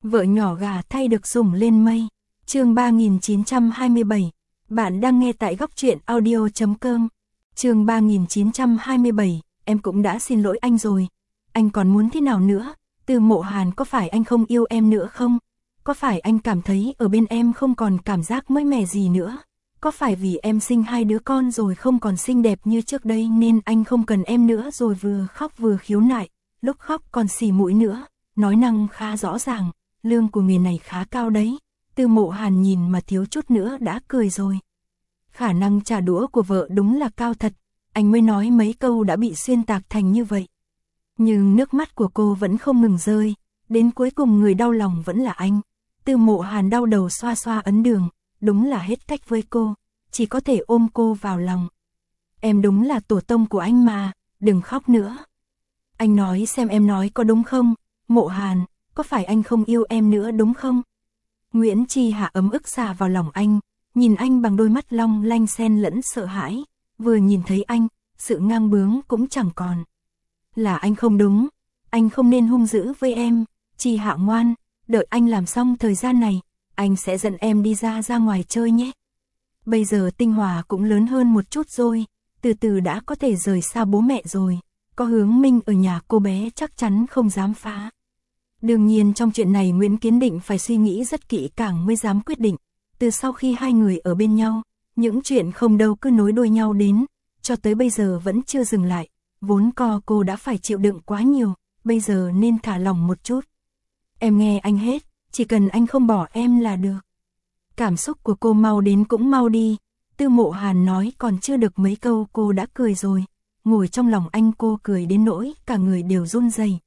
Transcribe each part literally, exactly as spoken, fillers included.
Vợ nhỏ gà thay được sủng lên mây. Chương ba nghìn chín trăm hai mươi bảy. Bạn đang nghe tại góc truyện audio chấm com. Chương ba nghìn chín trăm hai mươi bảy. Em cũng đã xin lỗi anh rồi. Anh còn muốn thế nào nữa? Từ Mộ Hàn, có phải anh không yêu em nữa không? Có phải anh cảm thấy ở bên em không còn cảm giác mới mẻ gì nữa? Có phải vì em sinh hai đứa con rồi không còn xinh đẹp như trước đây nên anh không cần em nữa rồi? Vừa khóc vừa khiếu nại, lúc khóc còn xì mũi nữa, nói năng khá rõ ràng, lương của nghề này khá cao đấy. Từ Mộ Hàn nhìn mà thiếu chút nữa đã cười rồi. Khả năng trả đũa của vợ đúng là cao thật, anh mới nói mấy câu đã bị xuyên tạc thành như vậy. Nhưng nước mắt của cô vẫn không ngừng rơi, đến cuối cùng người đau lòng vẫn là anh. Từ Mộ Hàn đau đầu xoa xoa ấn đường, đúng là hết cách với cô, chỉ có thể ôm cô vào lòng. Em đúng là tổ tông của anh mà, đừng khóc nữa. Anh nói xem em nói có đúng không? Mộ Hàn, có phải anh không yêu em nữa đúng không? Nguyễn Chi Hạ ấm ức xà vào lòng anh, nhìn anh bằng đôi mắt long lanh xen lẫn sợ hãi, vừa nhìn thấy anh, sự ngang bướng cũng chẳng còn. Là anh không đúng, anh không nên hung dữ với em. Chi Hạ ngoan, đợi anh làm xong thời gian này, anh sẽ dẫn em đi ra ra ngoài chơi nhé. Bây giờ Tinh Hòa cũng lớn hơn một chút rồi, từ từ đã có thể rời xa bố mẹ rồi, có Hướng Minh ở nhà cô bé chắc chắn không dám phá. Đương nhiên trong chuyện này Nguyễn Kiến Định phải suy nghĩ rất kỹ càng mới dám quyết định. Từ sau khi hai người ở bên nhau, những chuyện không đâu cứ nối đuôi nhau đến, cho tới bây giờ vẫn chưa dừng lại. Vốn co cô đã phải chịu đựng quá nhiều, bây giờ nên thả lỏng một chút. Em nghe anh hết, chỉ cần anh không bỏ em là được. Cảm xúc của cô mau đến cũng mau đi. Từ Mộ Hàn nói còn chưa được mấy câu cô đã cười rồi. Ngồi trong lòng anh cô cười đến nỗi cả người đều run rẩy.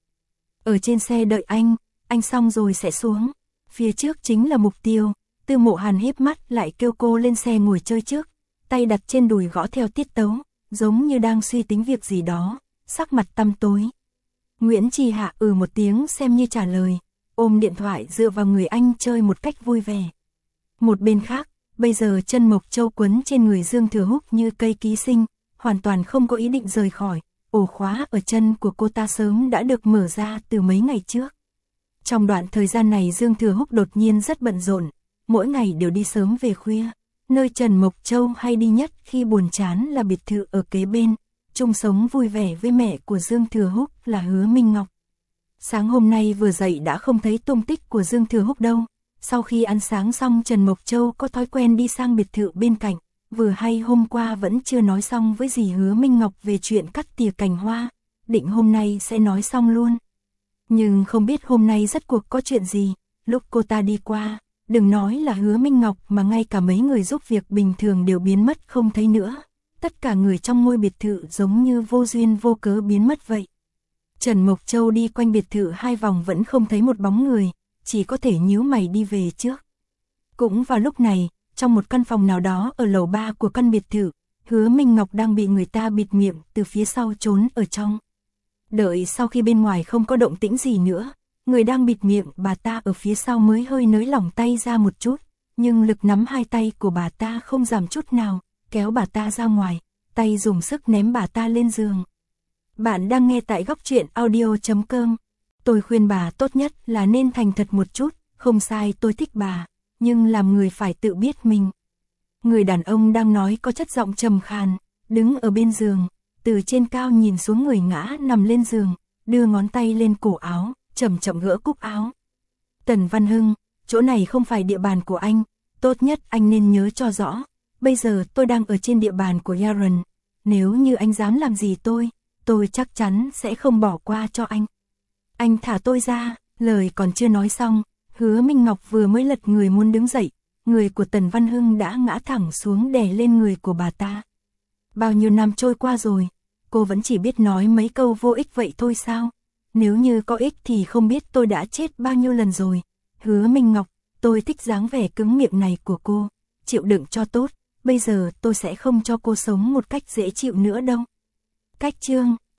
Ở trên xe đợi anh, anh xong rồi sẽ xuống. Phía trước chính là mục tiêu. Từ Mộ Hàn híp mắt lại kêu cô lên xe ngồi chơi trước. Tay đặt trên đùi gõ theo tiết tấu, giống như đang suy tính việc gì đó, sắc mặt tăm tối. Nguyễn Chi Hạ ừ một tiếng xem như trả lời, ôm điện thoại dựa vào người anh chơi một cách vui vẻ. Một bên khác, bây giờ chân Mộc Châu quấn trên người Dương Thừa Húc như cây ký sinh, hoàn toàn không có ý định rời khỏi. Ổ khóa ở chân của cô ta sớm đã được mở ra từ mấy ngày trước. Trong đoạn thời gian này Dương Thừa Húc đột nhiên rất bận rộn, mỗi ngày đều đi sớm về khuya. Nơi Trần Mộc Châu hay đi nhất khi buồn chán là biệt thự ở kế bên, chung sống vui vẻ với mẹ của Dương Thừa Húc là Hứa Minh Ngọc. Sáng hôm nay vừa dậy đã không thấy tung tích của Dương Thừa Húc đâu. Sau khi ăn sáng xong Trần Mộc Châu có thói quen đi sang biệt thự bên cạnh, vừa hay hôm qua vẫn chưa nói xong với dì Hứa Minh Ngọc về chuyện cắt tỉa cành hoa, định hôm nay sẽ nói xong luôn. Nhưng không biết hôm nay rốt cuộc có chuyện gì, lúc cô ta đi qua, đừng nói là Hứa Minh Ngọc mà ngay cả mấy người giúp việc bình thường đều biến mất không thấy nữa. Tất cả người trong ngôi biệt thự giống như vô duyên vô cớ biến mất vậy. Trần Mộc Châu đi quanh biệt thự hai vòng vẫn không thấy một bóng người, chỉ có thể nhíu mày đi về trước. Cũng vào lúc này, trong một căn phòng nào đó ở lầu ba của căn biệt thự, Hứa Minh Ngọc đang bị người ta bịt miệng từ phía sau trốn ở trong. Đợi sau khi bên ngoài không có động tĩnh gì nữa, người đang bịt miệng bà ta ở phía sau mới hơi nới lỏng tay ra một chút, nhưng lực nắm hai tay của bà ta không giảm chút nào, kéo bà ta ra ngoài, tay dùng sức ném bà ta lên giường. Bạn đang nghe tại góc truyện audio chấm com. Tôi khuyên bà tốt nhất là nên thành thật một chút, không sai tôi thích bà, nhưng làm người phải tự biết mình. Người đàn ông đang nói có chất giọng trầm khàn, đứng ở bên giường, từ trên cao nhìn xuống người ngã nằm lên giường, đưa ngón tay lên cổ áo, chậm chậm gỡ cúc áo. Tần Văn Hưng, chỗ này không phải địa bàn của anh, tốt nhất anh nên nhớ cho rõ, bây giờ tôi đang ở trên địa bàn của Yaron, nếu như anh dám làm gì tôi, tôi chắc chắn sẽ không bỏ qua cho anh. Anh thả tôi ra, lời còn chưa nói xong, Hứa Minh Ngọc vừa mới lật người muốn đứng dậy, người của Tần Văn Hưng đã ngã thẳng xuống đè lên người của bà ta. Bao nhiêu năm trôi qua rồi, cô vẫn chỉ biết nói mấy câu vô ích vậy thôi sao? Nếu như có ích thì không biết tôi đã chết bao nhiêu lần rồi. Hứa Minh Ngọc, tôi thích dáng vẻ cứng miệng này của cô, chịu đựng cho tốt, bây giờ tôi sẽ không cho cô sống một cách dễ chịu nữa đâu. Cách chương